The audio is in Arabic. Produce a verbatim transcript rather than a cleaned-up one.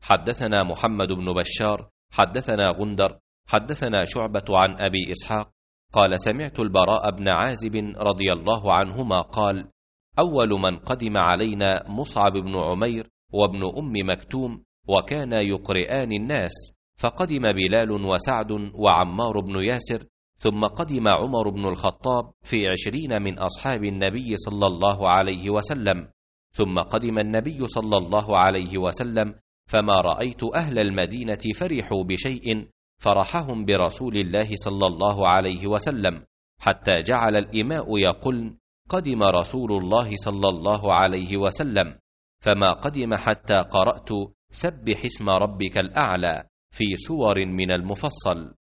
حدثنا محمد بن بشار حدثنا غندر حدثنا شعبة عن أبي إسحاق قال سمعت البراء بن عازب رضي الله عنهما قال أول من قدم علينا مصعب بن عمير وابن أم مكتوم وكان يقرئان الناس، فقدم بلال وسعد وعمار بن ياسر، ثم قدم عمر بن الخطاب في عشرين من أصحاب النبي صلى الله عليه وسلم، ثم قدم النبي صلى الله عليه وسلم، فما رأيت أهل المدينة فرحوا بشيء فرحهم برسول الله صلى الله عليه وسلم، حتى جعل الإماء يقولن قدم رسول الله صلى الله عليه وسلم، فما قدم حتى قرأت سبح اسم ربك الأعلى في سور من المفصل.